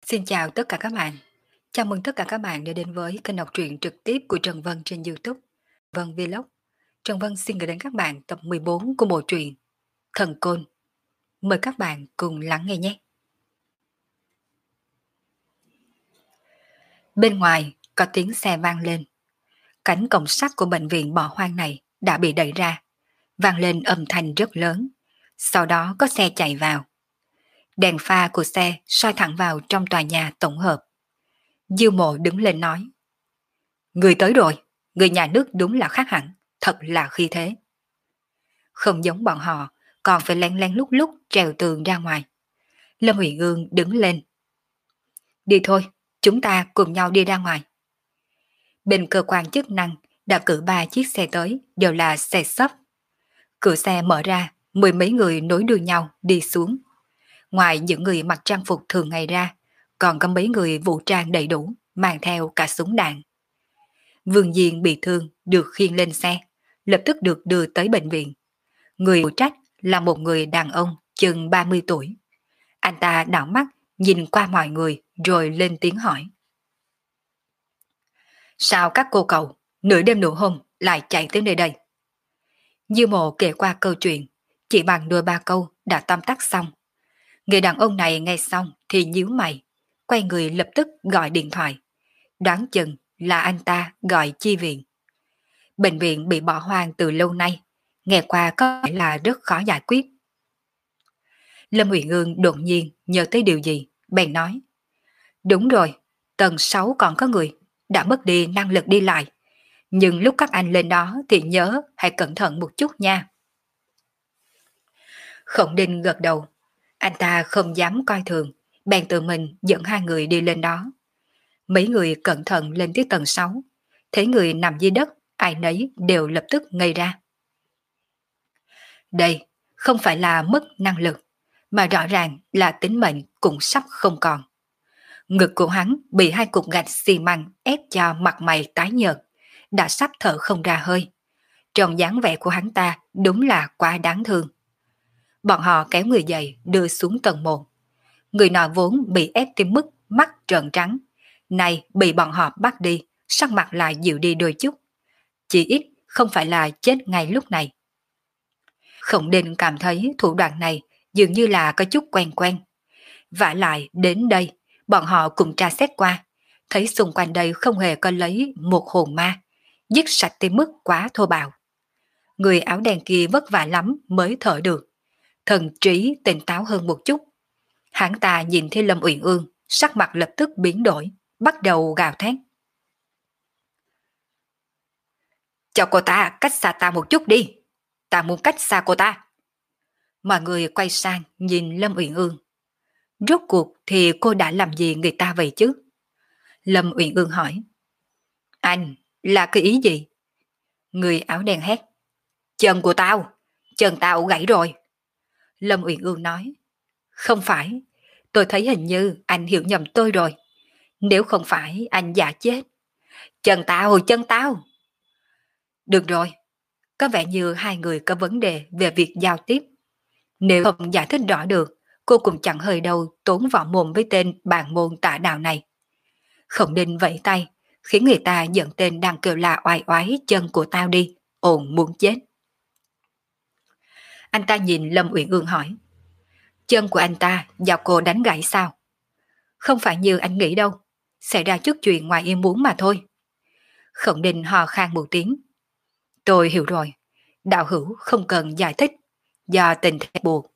Xin chào tất cả các bạn. Chào mừng tất cả các bạn đã đến với kênh đọc truyện trực tiếp của Trần Vân trên YouTube. Vân Vlog. Trần Vân xin gửi đến các bạn tập 14 của bộ truyện Thần Côn. Mời các bạn cùng lắng nghe nhé. Bên ngoài có tiếng xe vang lên. Cánh cổng sắt của bệnh viện bỏ hoang này đã bị đẩy ra, vang lên âm thanh rất lớn. Sau đó có xe chạy vào. Đèn pha của xe soi thẳng vào trong tòa nhà tổng hợp. Diêu Mộ đứng lên nói: Người tới rồi, người nhà nước đúng là khác hẳn, thật là khí thế. Không giống bọn họ, còn phải lén lén lúc lúc trèo tường ra ngoài. Lâm Huyền Ương đứng lên. Đi thôi, chúng ta cùng nhau đi ra ngoài. Bên cơ quan chức năng đã cử 3 chiếc xe tới, đều là xe xấp. Cửa xe mở ra, mười mấy người nối đuôi nhau đi xuống. Ngoài những người mặc trang phục thường ngày ra, còn có mấy người vũ trang đầy đủ, mang theo cả súng đạn. Vương Diên bị thương được khiêng lên xe, lập tức được đưa tới bệnh viện. Người phụ trách là một người đàn ông chừng 30 tuổi. Anh ta đảo mắt nhìn qua mọi người rồi lên tiếng hỏi: Sao các cô cậu nửa đêm nửa hôm lại chạy tới nơi đây? Diêu Mộ kể qua câu chuyện, chỉ bằng đôi ba câu đã tóm tắt xong. Người đàn ông này nghe xong thì nhíu mày, quay người lập tức gọi điện thoại. Đoán chừng là anh ta gọi chi viện. Bệnh viện bị bỏ hoang từ lâu nay, nghe qua có vẻ là rất khó giải quyết. Lâm Uyển Ương đột nhiên nhớ tới điều gì, bèn nói: Đúng rồi, tầng 6 còn có người, đã mất đi năng lực đi lại. Nhưng lúc các anh lên đó thì nhớ hãy cẩn thận một chút nha. Khổng Đinh gật đầu, anh ta không dám coi thường, bèn tự mình dẫn hai người đi lên đó. Mấy người cẩn thận lên tới tầng 6, thấy người nằm dưới đất, ai nấy đều lập tức ngây ra. Đây không phải là mất năng lực, mà rõ ràng là tính mệnh cũng sắp không còn. Ngực của hắn bị hai cục gạch xi măng ép cho mặt mày tái nhợt, đã sắp thở không ra hơi. Trong dáng vẻ của hắn ta đúng là quá đáng thương. Bọn họ kéo người dậy đưa xuống tầng 1. Người nọ vốn bị ép tới mức mắt trợn trắng, nay bị bọn họ bắt đi, sắc mặt lại dịu đi đôi chút. Chỉ ít không phải là chết ngay lúc này. Khổng Định cảm thấy thủ đoạn này dường như là có chút quen quen. Vả lại đến đây, bọn họ cùng tra xét qua, thấy xung quanh đây không hề có lấy một hồn ma, giết sạch tới mức quá thô bạo. Người áo đen kia vất vả lắm mới thở được, thần trí tỉnh táo hơn một chút. Hắn ta nhìn thấy Lâm Uyển Ương, sắc mặt lập tức biến đổi, bắt đầu gào thét. Cho cô ta cách xa ta một chút đi, ta muốn cách xa cô ta. Mọi người quay sang nhìn Lâm Uyển Ương. Rốt cuộc thì cô đã làm gì người ta vậy chứ? Lâm Uyển Ương hỏi. Anh, là cái ý gì? Người áo đen hét. Chân tao gãy rồi. Lâm Uyển Ương nói. Không phải, tôi thấy hình như anh hiểu nhầm tôi rồi. Nếu không phải anh giả chết. Chân tao. Được rồi, có vẻ như hai người có vấn đề về việc giao tiếp. Nếu không giải thích rõ được, cô cũng chẳng hơi đâu tốn võ mồm với tên bàn môn tả đạo này. Khổng Định vẫy tay, khiến người ta dẫn tên đang kêu la oai oái chân của tao đi, ồn muốn chết. Anh ta nhìn Lâm Uyển Ương hỏi. Chân của anh ta do cô đánh gãy sao? Không phải như anh nghĩ đâu, xảy ra chút chuyện ngoài ý muốn mà thôi. Khổng Định hò khan một tiếng. Tôi hiểu rồi, đạo hữu không cần giải thích, do tình thế buộc.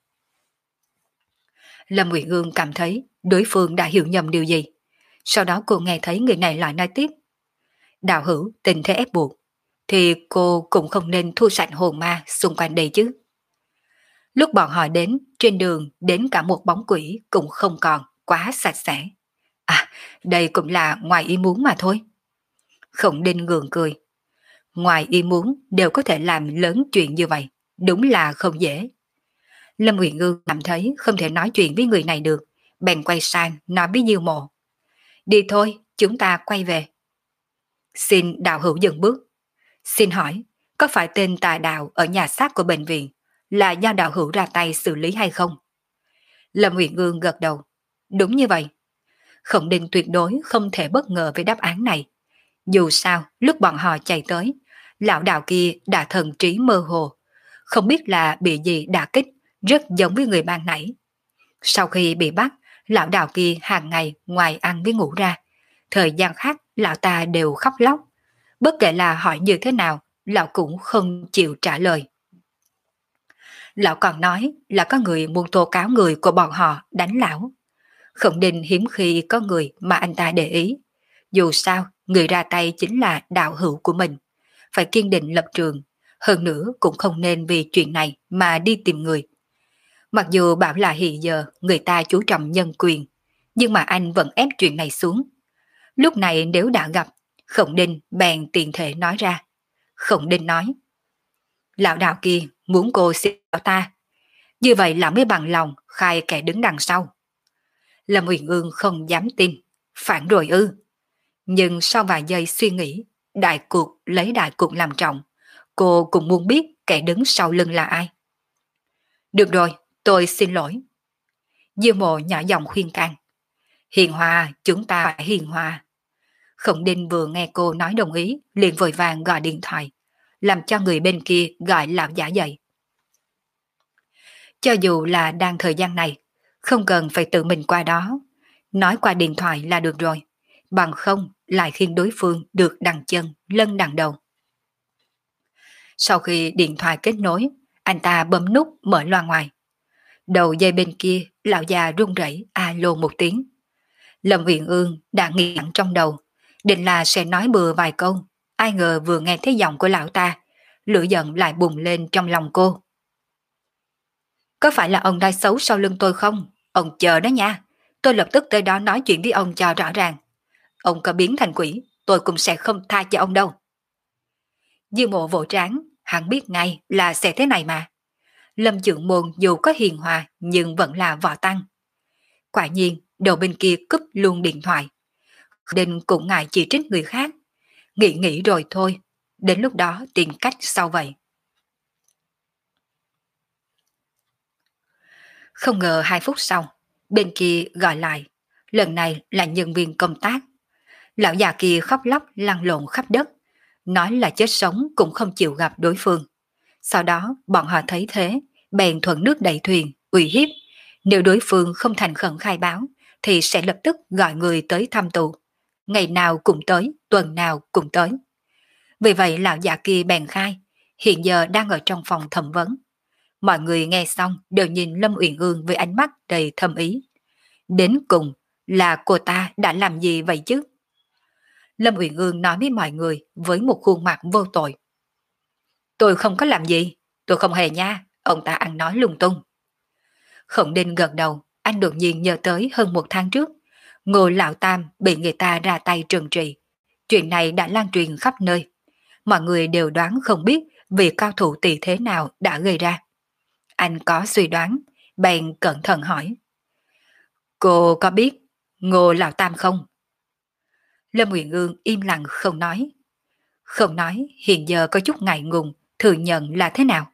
Lâm Uyển Ương cảm thấy đối phương đã hiểu nhầm điều gì. Sau đó cô nghe thấy người này lại nói tiếp. Đạo hữu tình thế ép buộc, thì cô cũng không nên thu sạch hồn ma xung quanh đây chứ. Lúc bọn họ đến, trên đường đến cả một bóng quỷ cũng không còn, quá sạch sẽ. À, đây cũng là ngoài ý muốn mà thôi. Khổng Đinh gượng cười. Ngoài ý muốn đều có thể làm lớn chuyện như vậy, đúng là không dễ. Lâm Uyển Ương cảm thấy không thể nói chuyện với người này được, bèn quay sang nói với Diêu Mộ. Đi thôi, chúng ta quay về. Xin đạo hữu dừng bước. Xin hỏi, có phải tên tà đạo ở nhà xác của bệnh viện là do đạo hữu ra tay xử lý hay không? Lâm Uyển Ương gật đầu. Đúng như vậy. Khổng Định tuyệt đối không thể bất ngờ với đáp án này. Dù sao, lúc bọn họ chạy tới, lão đạo kia đã thần trí mơ hồ, không biết là bị gì đả kích, rất giống với người ban nãy. Sau khi bị bắt, lão đạo kia hàng ngày ngoài ăn với ngủ ra, thời gian khác lão ta đều khóc lóc. Bất kể là hỏi như thế nào, lão cũng không chịu trả lời. Lão còn nói là có người muốn tố cáo người của bọn họ đánh lão. Khổng Định hiếm khi có người mà anh ta để ý. Dù sao, người ra tay chính là đạo hữu của mình. Phải kiên định lập trường, hơn nữa cũng không nên vì chuyện này mà đi tìm người. Mặc dù bảo là hiện giờ người ta chú trọng nhân quyền, nhưng mà anh vẫn ép chuyện này xuống. Lúc này nếu đã gặp, Khổng Định bèn tiện thể nói ra. Khổng Định nói, lão đạo kia muốn cô xin lão ta, như vậy là mới bằng lòng khai kẻ đứng đằng sau. Lâm Uyển Ương không dám tin, phản rồi ư. Nhưng sau vài giây suy nghĩ, đại cuộc làm trọng, cô cũng muốn biết kẻ đứng sau lưng là ai. Được rồi, tôi xin lỗi. Diêu Mộ nhỏ giọng khuyên can. Hiền hòa, chúng ta phải hiền hòa. Khổng Định vừa nghe cô nói đồng ý, liền vội vàng gọi điện thoại, làm cho người bên kia gọi lão giả dậy. Cho dù là đang thời gian này, không cần phải tự mình qua đó, nói qua điện thoại là được rồi, bằng không lại khiến đối phương được đằng chân, lân đằng đầu. Sau khi điện thoại kết nối, anh ta bấm nút mở loa ngoài. Đầu dây bên kia, lão già run rẩy alo một tiếng. Lâm Uyển Ương đã nghĩ sẵn trong đầu, định là sẽ nói bừa vài câu, ai ngờ vừa nghe thấy giọng của lão ta, lửa giận lại bùng lên trong lòng cô. Có phải là ông nói xấu sau lưng tôi không? Ông chờ đó nha, tôi lập tức tới đó nói chuyện với ông cho rõ ràng. Ông có biến thành quỷ, tôi cũng sẽ không tha cho ông đâu. Dư Mộ vỗ trán, hắn biết ngay là sẽ thế này mà. Lâm Chưởng Môn dù có hiền hòa nhưng vẫn là võ tăng. Quả nhiên, đầu bên kia cúp luôn điện thoại. Định cũng ngại chỉ trích người khác. Nghĩ rồi thôi, đến lúc đó tìm cách sau vậy. Không ngờ 2 phút sau, bên kia gọi lại, lần này là nhân viên công tác. Lão già kia khóc lóc lăn lộn khắp đất, nói là chết sống cũng không chịu gặp đối phương. Sau đó bọn họ thấy thế, bèn thuận nước đẩy thuyền, uy hiếp. Nếu đối phương không thành khẩn khai báo, thì sẽ lập tức gọi người tới thăm tù. Ngày nào cũng tới, tuần nào cũng tới. Vì vậy lão già kia bèn khai, hiện giờ đang ở trong phòng thẩm vấn. Mọi người nghe xong đều nhìn Lâm Uyển Ương với ánh mắt đầy thâm ý. Đến cùng là cô ta đã làm gì vậy chứ? Lâm Uyển Ương nói với mọi người với một khuôn mặt vô tội. Tôi không có làm gì, tôi không hề nha, ông ta ăn nói lung tung. Khổng Định gật đầu, anh đột nhiên nhớ tới hơn 1 tháng trước, Ngô Lão Tam bị người ta ra tay trừng trị. Chuyện này đã lan truyền khắp nơi. Mọi người đều đoán không biết vị cao thủ tỷ thế nào đã gây ra. Anh có suy đoán, bèn cẩn thận hỏi. Cô có biết Ngô Lão Tam không? Lâm Uyển Ương im lặng không nói. Không nói hiện giờ có chút ngại ngùng, thừa nhận là thế nào.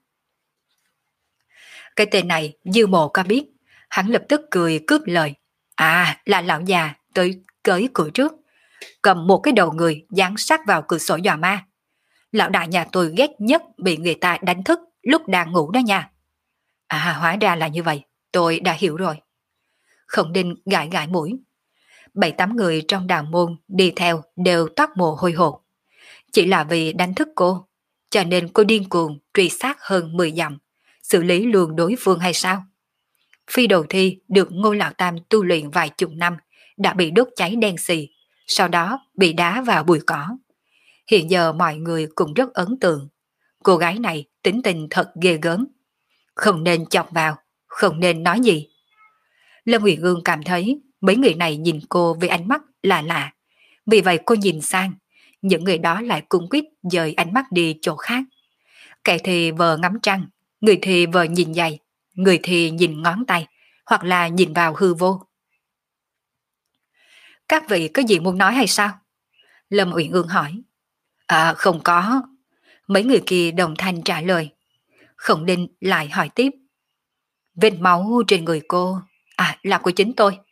Cái tên này Dư Mộ có biết, hắn lập tức cười cướp lời. À, là lão già tới cởi cửa trước, cầm một cái đầu người dán sát vào cửa sổ dọa ma. Lão đại nhà tôi ghét nhất bị người ta đánh thức lúc đang ngủ đó nha. À, hóa ra là như vậy, tôi đã hiểu rồi. Khổng Định gãi gãi mũi. 7-8 người trong đạo môn đi theo đều toát mồ hôi hột. Chỉ là vì đánh thức cô, cho nên cô điên cuồng truy sát hơn 10 dặm, xử lý luôn đối phương hay sao? Phi đầu thi được Ngô Lão Tam tu luyện vài chục năm, đã bị đốt cháy đen xì, sau đó bị đá vào bụi cỏ. Hiện giờ mọi người cũng rất ấn tượng. Cô gái này tính tình thật ghê gớm. Không nên chọc vào, không nên nói gì. Lâm Uyển Ương cảm thấy mấy người này nhìn cô với ánh mắt lạ lạ. Vì vậy cô nhìn sang, những người đó lại cung quýt dời ánh mắt đi chỗ khác. Kẻ thì vờ ngắm trăng, người thì vờ nhìn giày, người thì nhìn ngón tay, hoặc là nhìn vào hư vô. Các vị có gì muốn nói hay sao? Lâm Uyển Ương hỏi. À, không có. Mấy người kia đồng thanh trả lời. Khổng Định lại hỏi tiếp. Vết máu trên người cô, à, là của chính tôi.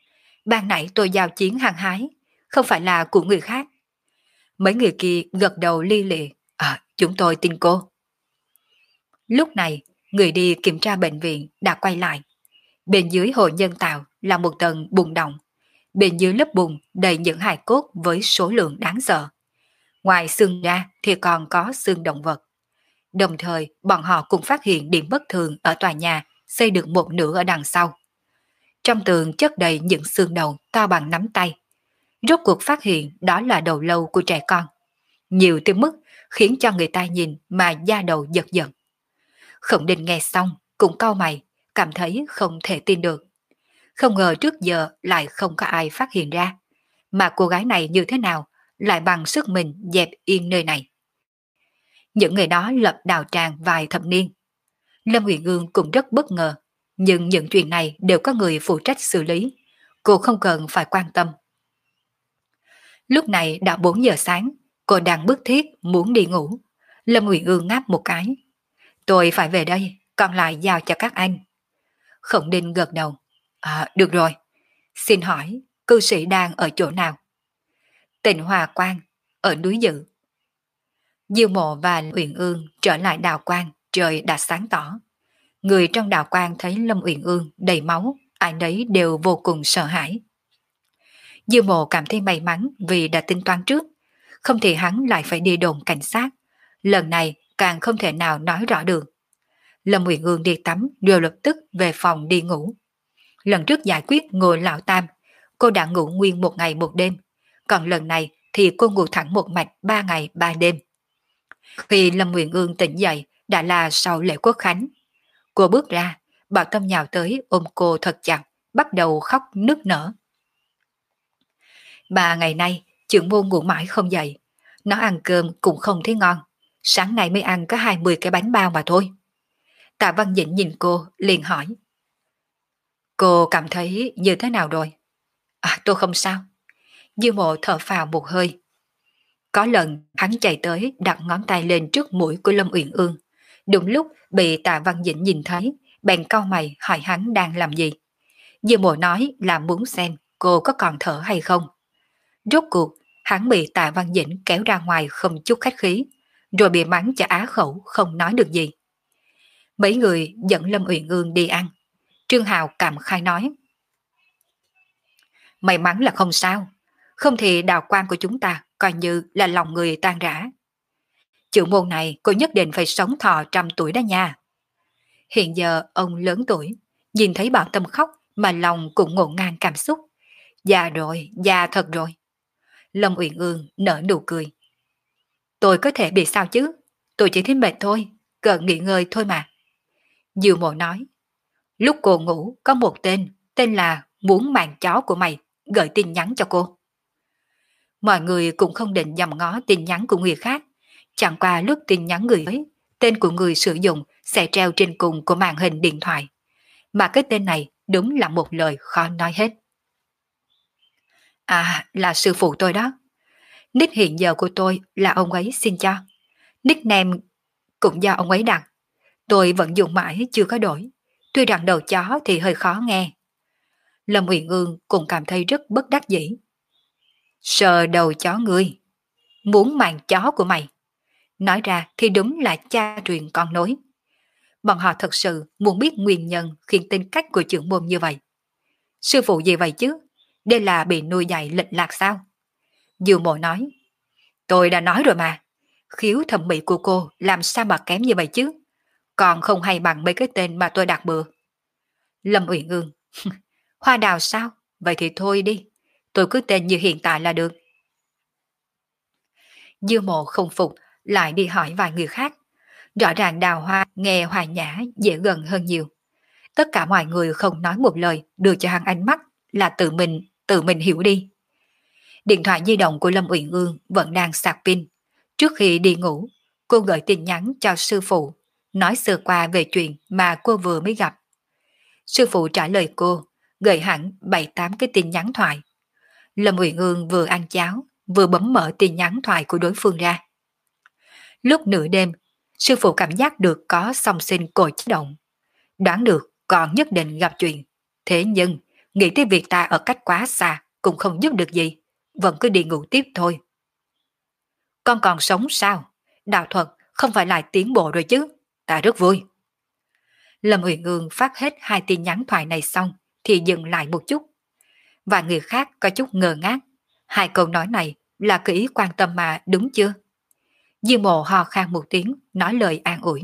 Ban nãy tôi giao chiến hăng hái, không phải là của người khác. Mấy người kia gật đầu li lịa. Chúng tôi tin cô. Lúc này, người đi kiểm tra bệnh viện đã quay lại. Bên dưới hồ nhân tạo là một tầng bùn động. Bên dưới lớp bùn đầy những hài cốt với số lượng đáng sợ. Ngoài xương ra thì còn có xương động vật. Đồng thời, bọn họ cũng phát hiện điểm bất thường ở tòa nhà xây được một nửa ở đằng sau. Trong tường chất đầy những xương đầu to bằng nắm tay. Rốt cuộc phát hiện đó là đầu lâu của trẻ con. Nhiều tới mức khiến cho người ta nhìn mà da đầu giật giật. Khổng Định nghe xong cũng cau mày, cảm thấy không thể tin được. Không ngờ trước giờ lại không có ai phát hiện ra. Mà cô gái này như thế nào lại bằng sức mình dẹp yên nơi này. Những người đó lập đạo tràng vài thập niên. Lâm Uyển Ương cũng rất bất ngờ, nhưng những chuyện này đều có người phụ trách xử lý. Cô không cần phải quan tâm. Lúc này đã 4 giờ sáng, cô đang bức thiết muốn đi ngủ. Lâm Uyển Ương ngáp một cái. Tôi phải về đây, còn lại giao cho các anh. Khổng Định gật đầu. Được rồi. Xin hỏi, cư sĩ đang ở chỗ nào? Tịnh Hòa Quang, ở núi Dự. Diêu Mộ và Uyển Ương trở lại đào quang, trời đã sáng tỏ. Người trong đào quang thấy Lâm Uyển Ương đầy máu, ai nấy đều vô cùng sợ hãi. Diêu Mộ cảm thấy may mắn vì đã tính toán trước, không thì hắn lại phải đi đồn cảnh sát. Lần này càng không thể nào nói rõ được. Lâm Uyển Ương đi tắm rồi lập tức về phòng đi ngủ. Lần trước giải quyết Ngô Lão Tam, cô đã ngủ nguyên 1 ngày 1 đêm, còn lần này thì cô ngủ thẳng một mạch 3 ngày 3 đêm. Khi Lâm Uyển Ương tỉnh dậy đã là sau lễ quốc khánh. Cô bước ra, Bảo Tâm nhào tới ôm cô thật chặt, bắt đầu khóc nức nở. 3 ngày nay, trưởng môn ngủ mãi không dậy. Nó ăn cơm cũng không thấy ngon. Sáng nay mới ăn có 20 cái bánh bao mà thôi. Tạ Văn Dĩnh nhìn cô, liền hỏi. Cô cảm thấy như thế nào rồi? Tôi không sao. Dư Mộ thở phào một hơi. Có lần hắn chạy tới đặt ngón tay lên trước mũi của Lâm Uyển Ương. Đúng lúc bị Tạ Văn Dĩnh nhìn thấy, bèn cau mày hỏi hắn đang làm gì. Dư Mộ nói là muốn xem cô có còn thở hay không. Rốt cuộc, hắn bị Tạ Văn Dĩnh kéo ra ngoài không chút khách khí, rồi bị mắng cho á khẩu không nói được gì. Mấy người dẫn Lâm Uyển Ương đi ăn. Trương Hào cảm khai nói. May mắn là không sao, không thì đào quan của chúng ta coi như là lòng người tan rã. Chữ môn này cô nhất định phải sống thọ 100 tuổi đó nha. Hiện giờ ông lớn tuổi, nhìn thấy Bảo Tâm khóc mà lòng cũng ngổn ngang cảm xúc. Già rồi, già thật rồi. Lâm Uyển Ương nở nụ cười. Tôi có thể bị sao chứ, tôi chỉ thấy mệt thôi, cần nghỉ ngơi thôi mà. Diêu Mộ nói. Lúc cô ngủ có một tên là Muốn Mạng Chó của mày, gửi tin nhắn cho cô. Mọi người cũng không định dòm ngó tin nhắn của người khác. Chẳng qua lúc tin nhắn gửi tới, tên của người sử dụng sẽ treo trên cùng của màn hình điện thoại. Mà cái tên này đúng là một lời khó nói hết. Là sư phụ tôi đó. Nick hiện giờ của tôi là ông ấy xin cho. Nickname cũng do ông ấy đặt. Tôi vẫn dùng mãi chưa có đổi. Tuy rằng đầu chó thì hơi khó nghe. Lâm Uyển Ương cũng cảm thấy rất bất đắc dĩ. Sờ đầu chó ngươi, muốn mạng chó của mày. Nói ra thì đúng là cha truyền con nối. Bọn họ thật sự muốn biết nguyên nhân khiến tính cách của trưởng môn như vậy. Sư phụ gì vậy chứ? Đây là bị nuôi dạy lệch lạc sao? Diêu Mộ nói. Tôi đã nói rồi mà. Khiếu thẩm mỹ của cô làm sao mà kém như vậy chứ? Còn không hay bằng mấy cái tên mà tôi đặt bừa. Lâm Uyển Ương. Hoa đào sao? Vậy thì thôi đi. Tôi cứ tên như hiện tại là được. Dư Mộ không phục, lại đi hỏi vài người khác. Rõ ràng Đào Hoa nghe hòa nhã dễ gần hơn nhiều. Tất cả mọi người không nói một lời, đưa cho hắn ánh mắt là tự mình hiểu đi. Điện thoại di động của Lâm Uyển Ương vẫn đang sạc pin. Trước khi đi ngủ, cô gửi tin nhắn cho sư phụ, nói sơ qua về chuyện mà cô vừa mới gặp. Sư phụ trả lời cô, gửi hẳn 7-8 cái tin nhắn thoại. Lâm Uyển Ương vừa ăn cháo, vừa bấm mở tin nhắn thoại của đối phương ra. Lúc nửa đêm, sư phụ cảm giác được có song sinh còi chấn động. Đoán được còn nhất định gặp chuyện. Thế nhưng, nghĩ tới việc ta ở cách quá xa cũng không giúp được gì, vẫn cứ đi ngủ tiếp thôi. Con còn sống sao? Đạo thuật không phải lại tiến bộ rồi chứ? Ta rất vui. Lâm Uyển Ương phát hết hai tin nhắn thoại này xong thì dừng lại một chút. Và người khác có chút ngờ ngác. Hai câu nói này là cái ý quan tâm mà đúng chưa? Diêu Mộ ho khan một tiếng nói lời an ủi.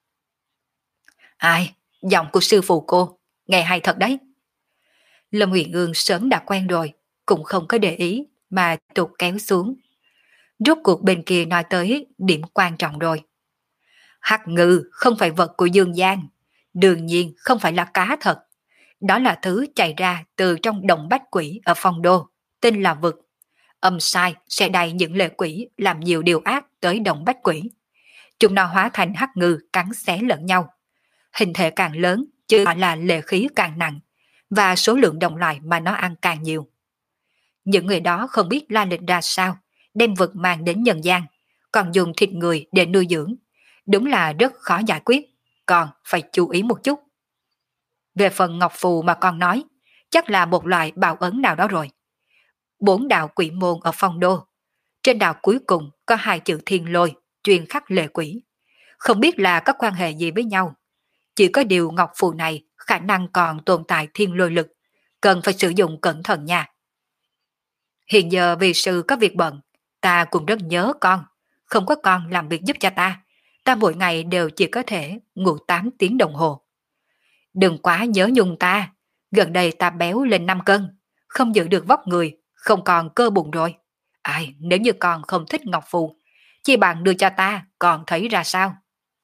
Ai? Giọng của sư phụ cô. Nghe hay thật đấy. Lâm Uyển Ương sớm đã quen rồi, cũng không có để ý mà tục kéo xuống. Rốt cuộc bên kia nói tới điểm quan trọng rồi. Hắc ngư không phải vật của dương gian, đương nhiên không phải là cá thật. Đó là thứ chạy ra từ trong động bách quỷ ở phong đô, tên là vực. Âm sai sẽ đẩy những lệ quỷ làm nhiều điều ác tới động bách quỷ. Chúng nó hóa thành hắc ngư cắn xé lẫn nhau. Hình thể càng lớn, chứ là lệ khí càng nặng, và số lượng đồng loại mà nó ăn càng nhiều. Những người đó không biết la lịch ra sao, đem vực mang đến nhân gian, còn dùng thịt người để nuôi dưỡng. Đúng là rất khó giải quyết, còn phải chú ý một chút. Về phần ngọc phù mà con nói, chắc là một loại bảo ấn nào đó rồi. 4 đạo quỷ môn ở phong đô. Trên đạo cuối cùng có 2 chữ thiên lôi, truyền khắc lệ quỷ. Không biết là có quan hệ gì với nhau. Chỉ có điều ngọc phù này khả năng còn tồn tại thiên lôi lực, cần phải sử dụng cẩn thận nha. Hiện giờ vì sư có việc bận, ta cũng rất nhớ con. Không có con làm việc giúp cho ta mỗi ngày đều chỉ có thể ngủ 8 tiếng đồng hồ. Đừng quá nhớ nhung ta, gần đây ta béo lên 5 cân, không giữ được vóc người, không còn cơ bụng rồi. Ai, nếu như con không thích ngọc phù, chỉ bằng đưa cho ta, còn thấy ra sao?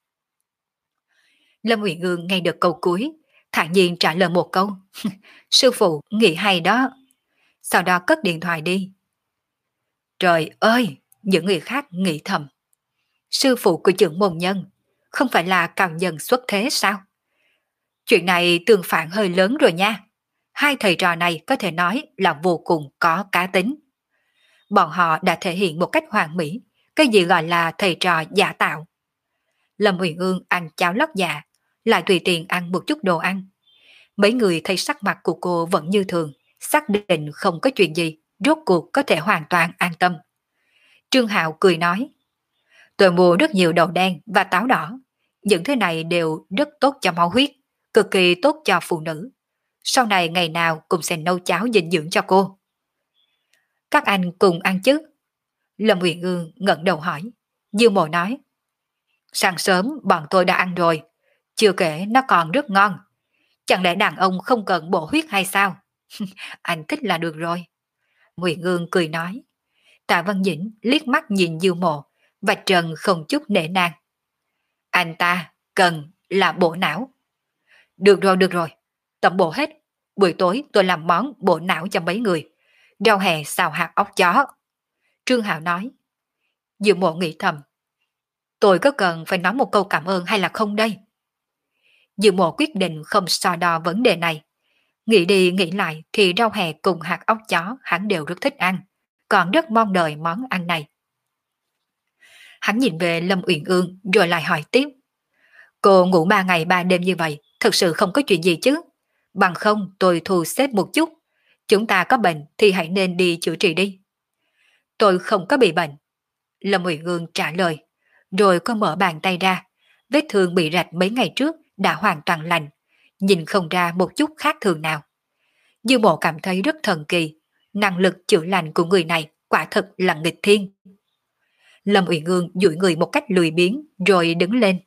Lâm Uyển Ương nghe được câu cuối, thản nhiên trả lời một câu. Sư phụ nghĩ hay đó. Sau đó cất điện thoại đi. Trời ơi, những người khác nghĩ thầm. Sư phụ của trưởng môn nhân, không phải là cao nhân xuất thế sao? Chuyện này tương phản hơi lớn rồi nha. Hai thầy trò này có thể nói là vô cùng có cá tính. Bọn họ đã thể hiện một cách hoàn mỹ cái gì gọi là thầy trò giả tạo. Lâm Uyển Ương ăn cháo lót dạ, lại tùy tiện ăn một chút đồ ăn. Mấy người thấy sắc mặt của cô vẫn như thường, xác định không có chuyện gì, rốt cuộc có thể hoàn toàn an tâm. Trương Hạo cười nói, tôi mua rất nhiều đậu đen và táo đỏ. Những thứ này đều rất tốt cho máu huyết, cực kỳ tốt cho phụ nữ. Sau này ngày nào cũng sẽ nấu cháo dinh dưỡng cho cô. Các anh cùng ăn chứ? Lâm Uyển Ương ngẩng đầu hỏi. Dương Mộ nói, sáng sớm bọn tôi đã ăn rồi, chưa kể nó còn rất ngon. Chẳng lẽ đàn ông không cần bổ huyết hay sao? Anh thích là được rồi. Uyển Ương cười nói. Tạ Văn Dĩnh liếc mắt nhìn Dương Mộ, và Trần không chút nể nang. Anh ta cần là bổ não. Được rồi, tẩm bổ hết. Buổi tối tôi làm món bổ não cho mấy người. Rau hẹ xào hạt óc chó. Trương Hạo nói. Dương Mộ nghĩ thầm. Tôi có cần phải nói một câu cảm ơn hay là không đây? Dương Mộ quyết định không so đo vấn đề này. Nghĩ đi nghĩ lại thì rau hẹ cùng hạt óc chó hắn đều rất thích ăn, còn rất mong đợi món ăn này. Hắn nhìn về Lâm Uyển Ương rồi lại hỏi tiếp. Cô ngủ 3 ngày 3 đêm như vậy, thực sự không có chuyện gì chứ? Bằng không tôi thu xếp một chút. Chúng ta có bệnh thì hãy nên đi chữa trị đi. Tôi không có bị bệnh. Lâm Uyển Ương trả lời, rồi có mở bàn tay ra. Vết thương bị rạch mấy ngày trước đã hoàn toàn lành, nhìn không ra một chút khác thường nào. Dư Mộ cảm thấy rất thần kỳ, năng lực chữa lành của người này quả thật là nghịch thiên. Lâm Uyển Ương duỗi người một cách lười biếng rồi đứng lên.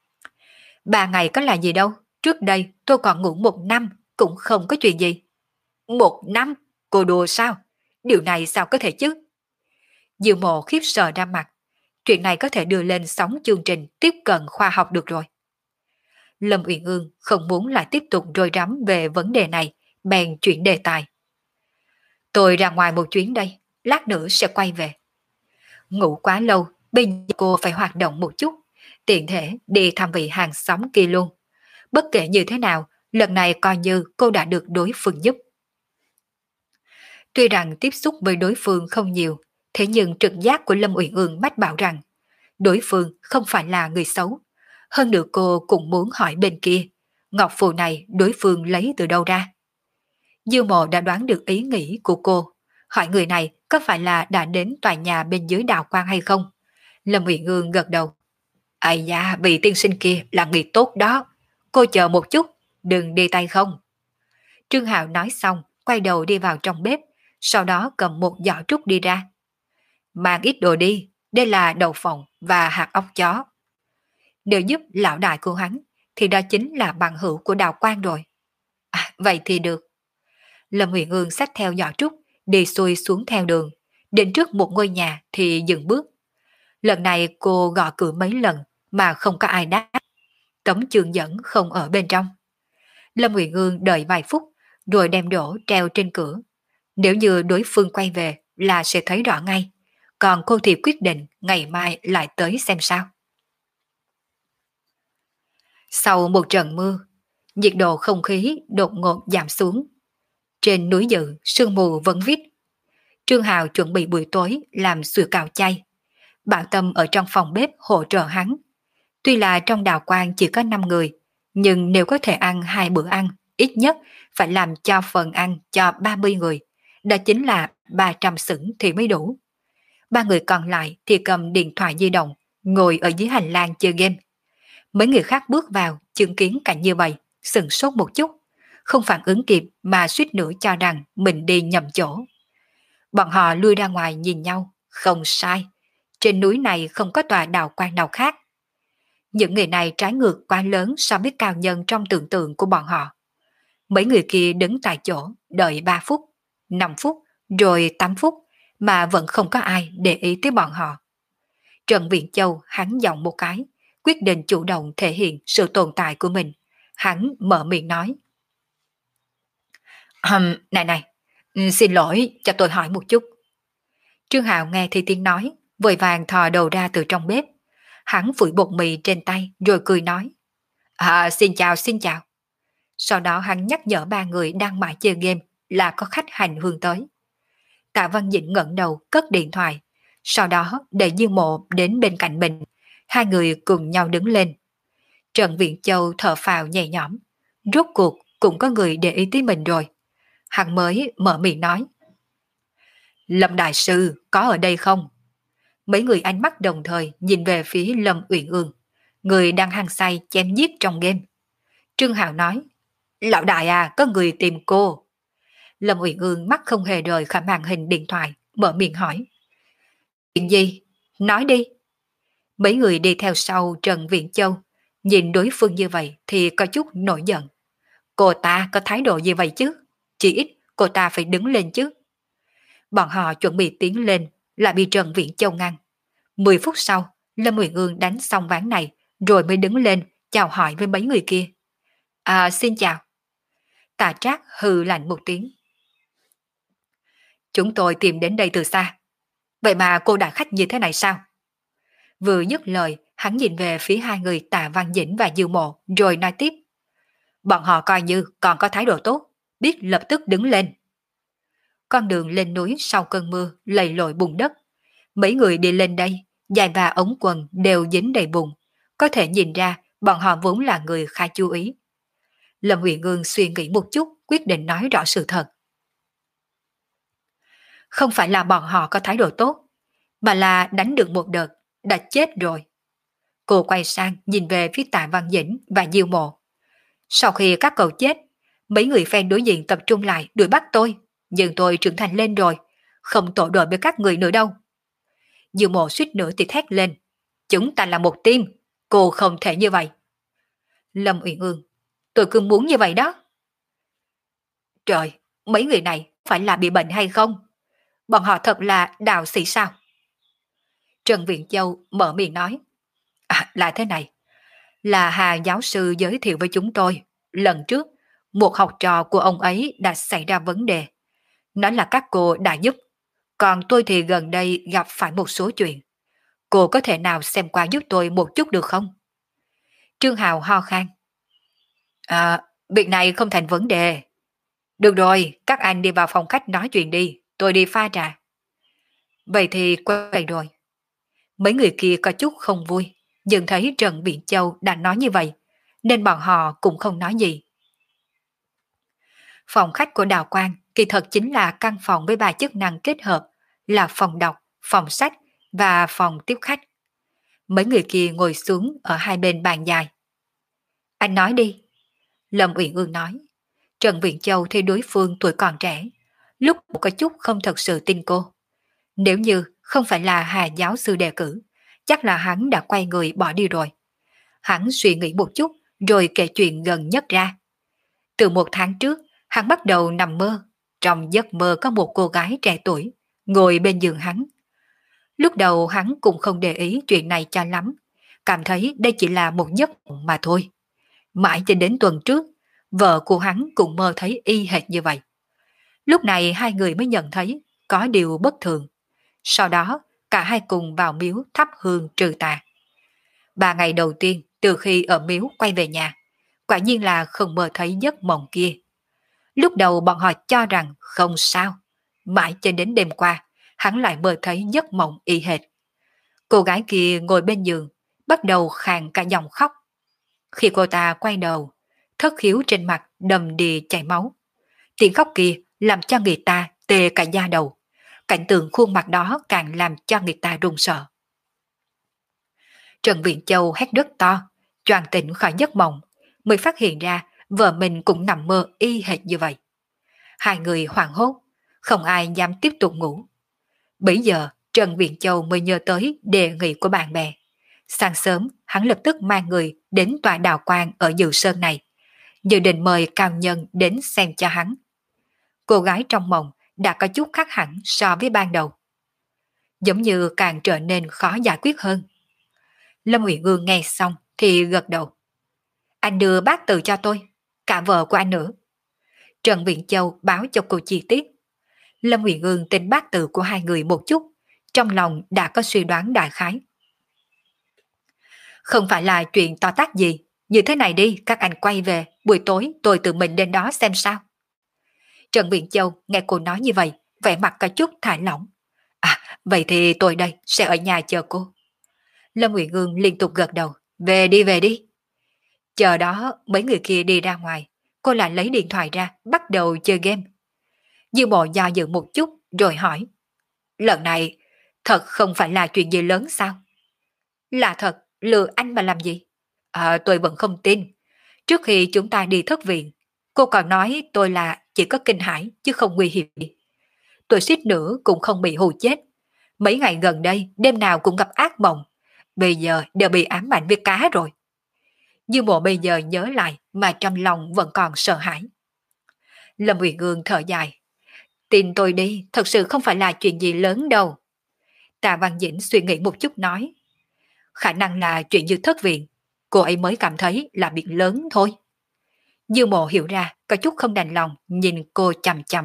3 ngày có là gì đâu, trước đây tôi còn ngủ 1 năm cũng không có chuyện gì. 1 năm? Cô đùa sao? Điều này sao có thể chứ? Diệu Mộ khiếp sợ ra mặt. Chuyện này có thể đưa lên sóng chương trình tiếp cận khoa học được rồi. Lâm Uyển Ương không muốn lại tiếp tục rối rắm về vấn đề này, bèn chuyển đề tài. Tôi ra ngoài một chuyến đây, lát nữa sẽ quay về. Ngủ quá lâu, bây giờ cô phải hoạt động một chút, tiện thể đi thăm vị hàng xóm kia luôn. Bất kể như thế nào, lần này coi như cô đã được đối phương giúp. Tuy rằng tiếp xúc với đối phương không nhiều, thế nhưng trực giác của Lâm Uyển Ương mách bảo rằng đối phương không phải là người xấu. Hơn nữa cô cũng muốn hỏi bên kia, ngọc phù này đối phương lấy từ đâu ra. Dư Mộ đã đoán được ý nghĩ của cô, hỏi người này có phải là đã đến tòa nhà bên dưới đào quang hay không. Lâm Uyển Ương gật đầu. Ây da, vị tiên sinh kia là người tốt đó. Cô chờ một chút, đừng đi tay không. Trương Hạo nói xong, quay đầu đi vào trong bếp, sau đó cầm một giỏ trúc đi ra. Mang ít đồ đi, đây là đậu phộng và hạt óc chó. Nếu giúp lão đại của hắn, thì đó chính là bằng hữu của Đào Quang rồi. À, vậy thì được. Lâm Huyền Ương xách theo giỏ trúc, đi xuôi xuống theo đường. Đến trước một ngôi nhà thì dừng bước. Lần này cô gõ cửa mấy lần mà không có ai đáp. Tấm chương dẫn không ở bên trong. Lâm Huyền Ương đợi vài phút rồi đem đổ treo trên cửa. Nếu như đối phương quay về là sẽ thấy rõ ngay. Còn cô thì quyết định ngày mai lại tới xem sao. Sau một trận mưa, nhiệt độ không khí đột ngột giảm xuống. Trên núi Dự, sương mù vẫn vít. Trương Hào chuẩn bị buổi tối làm sủi cảo chay. Bảo Tâm ở trong phòng bếp hỗ trợ hắn. Tuy là trong đào quang chỉ có 5 người, nhưng nếu có thể ăn 2 bữa ăn, ít nhất phải làm cho phần ăn cho 30 người. Đó chính là 300 sửng thì mới đủ. 3 người còn lại thì cầm điện thoại di động, ngồi ở dưới hành lang chơi game. Mấy người khác bước vào, chứng kiến cảnh như vậy, sửng sốt một chút. Không phản ứng kịp mà suýt nữa cho rằng mình đi nhầm chỗ. Bọn họ lui ra ngoài nhìn nhau, không sai. Trên núi này không có tòa đào quang nào khác. Những người này trái ngược quá lớn so với cao nhân trong tưởng tượng của bọn họ. Mấy người kia đứng tại chỗ, đợi 3 phút, 5 phút, rồi 8 phút, mà vẫn không có ai để ý tới bọn họ. Trần Viễn Châu hắn giọng một cái, quyết định chủ động thể hiện sự tồn tại của mình. Hắn mở miệng nói. Này này, xin lỗi cho tôi hỏi một chút. Trương Hạo nghe thì tiếng nói, vội vàng thò đầu ra từ trong bếp. Hắn phủi bột mì trên tay rồi cười nói. Xin chào, xin chào. Sau đó hắn nhắc nhở 3 người đang mãi chơi game là có khách hành hương tới. Tạ Văn Dĩnh ngẩng đầu cất điện thoại, sau đó để Dương Mộ đến bên cạnh mình. Hai người cùng nhau đứng lên. Trần Viễn Châu thở phào nhẹ nhõm. Rốt cuộc cũng có người để ý tới mình rồi. Hắn mới mở miệng nói. Lâm Đại Sư có ở đây không? Mấy người ánh mắt đồng thời nhìn về phía Lâm Uyển Ương, người đang hăng say chém giết trong game. Trương Hạo nói. Lão đại à, có người tìm cô. Lâm Uyển Ương mắt không hề rời khỏi màn hình điện thoại, mở miệng hỏi. Chuyện gì? Nói đi. Mấy người đi theo sau Trần Viễn Châu, nhìn đối phương như vậy thì có chút nổi giận. Cô ta có thái độ như vậy chứ? Chỉ ít cô ta phải đứng lên chứ. Bọn họ chuẩn bị tiến lên, lại bị Trần Viễn Châu ngăn. 10 phút sau, Lâm Uyển Ương đánh xong ván này, rồi mới đứng lên, chào hỏi với mấy người kia. Xin chào. Tạ Trác hừ lạnh một tiếng. Chúng tôi tìm đến đây từ xa. Vậy mà cô đã khách như thế này sao? Vừa dứt lời, hắn nhìn về phía hai người Tạ Văn Dĩnh và Dư Mộ, rồi nói tiếp. Bọn họ coi như còn có thái độ tốt, biết lập tức đứng lên. Con đường lên núi sau cơn mưa lầy lội bùn đất. Mấy người đi lên đây, giày và ống quần đều dính đầy bùn. Có thể nhìn ra bọn họ vốn là người khá chú ý. Lâm Huyền Ương suy nghĩ một chút, quyết định nói rõ sự thật. Không phải là bọn họ có thái độ tốt, mà là đánh được một đợt, đã chết rồi. Cô quay sang nhìn về phía Tạ Văn Dĩnh và Diêu Mộ. Sau khi các cậu chết, mấy người phen đối diện tập trung lại đuổi bắt tôi, nhưng tôi trưởng thành lên rồi, không tổ đội với các người nữa đâu. Diêu Mộ suýt nữa thì thét lên. Chúng ta là một team, cô không thể như vậy. Lâm Uyển Ương, tôi cứ muốn như vậy đó. Trời, mấy người này phải là bị bệnh hay không? Bọn họ thật là đạo sĩ sao? Trần Viễn Châu mở miệng nói. Là thế này. Là Hà giáo sư giới thiệu với chúng tôi. Lần trước, một học trò của ông ấy đã xảy ra vấn đề. Nói là các cô đã giúp. Còn tôi thì gần đây gặp phải một số chuyện. Cô có thể nào xem qua giúp tôi một chút được không? Trương Hào ho khan. Việc này không thành vấn đề. Được rồi, các anh đi vào phòng khách nói chuyện đi. Tôi đi pha trà. Vậy thì quay rồi. Mấy người kia có chút không vui, nhưng thấy Trần Viễn Châu đã nói như vậy, nên bọn họ cũng không nói gì. Phòng khách của Đào Quang kỳ thật chính là căn phòng với ba chức năng kết hợp là phòng đọc, phòng sách và phòng tiếp khách. Mấy người kia ngồi xuống ở hai bên bàn dài. Anh nói đi. Lâm Uyển Ương nói. Trần Viện Châu thấy đối phương tuổi còn trẻ, lúc có chút không thật sự tin cô. Nếu như không phải là Hà giáo sư đề cử, chắc là hắn đã quay người bỏ đi rồi. Hắn suy nghĩ một chút rồi kể chuyện gần nhất ra. Từ 1 tháng trước, hắn bắt đầu nằm mơ. Trong giấc mơ có một cô gái trẻ tuổi, ngồi bên giường hắn. Lúc đầu hắn cũng không để ý chuyện này cho lắm, cảm thấy đây chỉ là một giấc mộng mà thôi. Mãi cho đến tuần trước, vợ của hắn cũng mơ thấy y hệt như vậy. Lúc này hai người mới nhận thấy có điều bất thường. Sau đó, cả hai cùng vào miếu thắp hương trừ tà. 3 ngày đầu tiên từ khi ở miếu quay về nhà, quả nhiên là không mơ thấy giấc mộng kia. Lúc đầu bọn họ cho rằng không sao, mãi cho đến đêm qua, hắn lại mơ thấy giấc mộng y hệt. Cô gái kia ngồi bên giường, bắt đầu khàn cả dòng khóc. Khi cô ta quay đầu, thất khiếu trên mặt đầm đìa chảy máu. Tiếng khóc kia làm cho người ta tê cả da đầu. Cảnh tượng khuôn mặt đó càng làm cho người ta run sợ. Trần Viện Châu hét rất to, choàng tỉnh khỏi giấc mộng, mới phát hiện ra vợ mình cũng nằm mơ y hệt như vậy. Hai người hoảng hốt, không ai dám tiếp tục ngủ. Bấy giờ Trần Viện Châu mới nhớ tới đề nghị của bạn bè. Sáng sớm hắn lập tức mang người đến tòa Đào Quang ở Dự Sơn này, dự định mời cao nhân đến xem cho hắn. Cô gái trong mộng đã có chút khác hẳn so với ban đầu, giống như càng trở nên khó giải quyết hơn. Lâm Uyển Ương nghe xong thì gật đầu. Anh đưa bát từ cho tôi, cả vợ của anh nữa. Trần Viện Châu báo cho cô chi tiết. Lâm Uyển Ương tin bát từ của hai người một chút, trong lòng đã có suy đoán đại khái. Không phải là chuyện to tát gì, như thế này đi, các anh quay về, buổi tối tôi tự mình đến đó xem sao. Trần Viện Châu nghe cô nói như vậy, vẻ mặt có chút thả lỏng. À, vậy thì tôi đây sẽ ở nhà chờ cô. Lâm Uyển Ương liên tục gật đầu, về đi về đi. Chờ đó mấy người kia đi ra ngoài, cô lại lấy điện thoại ra, bắt đầu chơi game. Dư Bộ do dự một chút rồi hỏi, lần này thật không phải là chuyện gì lớn sao? Là thật, lừa anh mà làm gì? Tôi vẫn không tin. Trước khi chúng ta đi thất viện, cô còn nói tôi là chỉ có kinh hãi chứ không nguy hiểm gì. Tôi suýt nữa cũng không bị hù chết. Mấy ngày gần đây đêm nào cũng gặp ác mộng. Bây giờ đều bị ám ảnh với cá rồi. Dư Mộ bây giờ nhớ lại mà trong lòng vẫn còn sợ hãi. Lâm Uyển Ương thở dài. Tin tôi đi, thật sự không phải là chuyện gì lớn đâu. Tạ Văn Dĩnh suy nghĩ một chút nói. Khả năng là chuyện như thất viện, cô ấy mới cảm thấy là việc lớn thôi. Dư Mộ hiểu ra, có chút không đành lòng nhìn cô chằm chằm.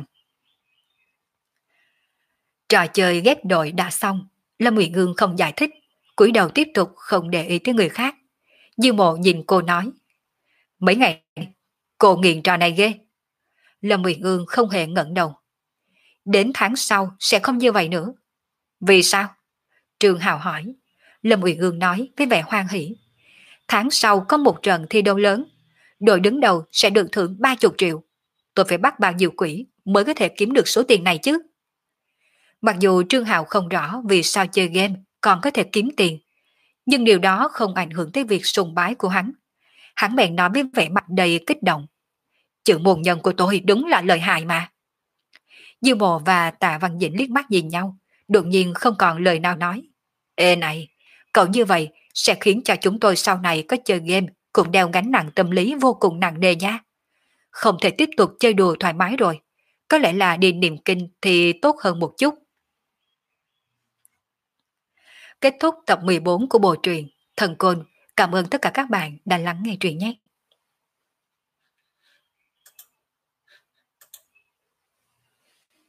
Trò chơi ghép đội đã xong, Lâm Uyển Ương không giải thích, cúi đầu tiếp tục không để ý tới người khác. Dư Mộ nhìn cô nói. Mấy ngày, cô nghiện trò này ghê. Lâm Uyển Ương không hề ngẩng đầu. Đến tháng sau sẽ không như vậy nữa. Vì sao? Trương Hào hỏi. Lâm Uyển Ương nói với vẻ hoan hỉ. Tháng sau có một trận thi đấu lớn, đội đứng đầu sẽ được thưởng 30 triệu. Tôi phải bắt bao nhiêu quỷ mới có thể kiếm được số tiền này chứ? Mặc dù Trương Hào không rõ vì sao chơi game còn có thể kiếm tiền, nhưng điều đó không ảnh hưởng tới việc sùng bái của hắn. Hắn bèn nói với vẻ mặt đầy kích động. Chữ môn nhân của tôi đúng là lợi hại mà. Dư Mộ và Tạ Văn Dĩnh liếc mắt nhìn nhau, đột nhiên không còn lời nào nói. Ê này, cậu như vậy sẽ khiến cho chúng tôi sau này có chơi game cũng đeo gánh nặng tâm lý vô cùng nặng nề nha. Không thể tiếp tục chơi đùa thoải mái rồi. Có lẽ là đi niệm kinh thì tốt hơn một chút. Kết thúc tập 14 của bộ truyện Thần Côn. Cảm ơn tất cả các bạn đã lắng nghe truyện nhé.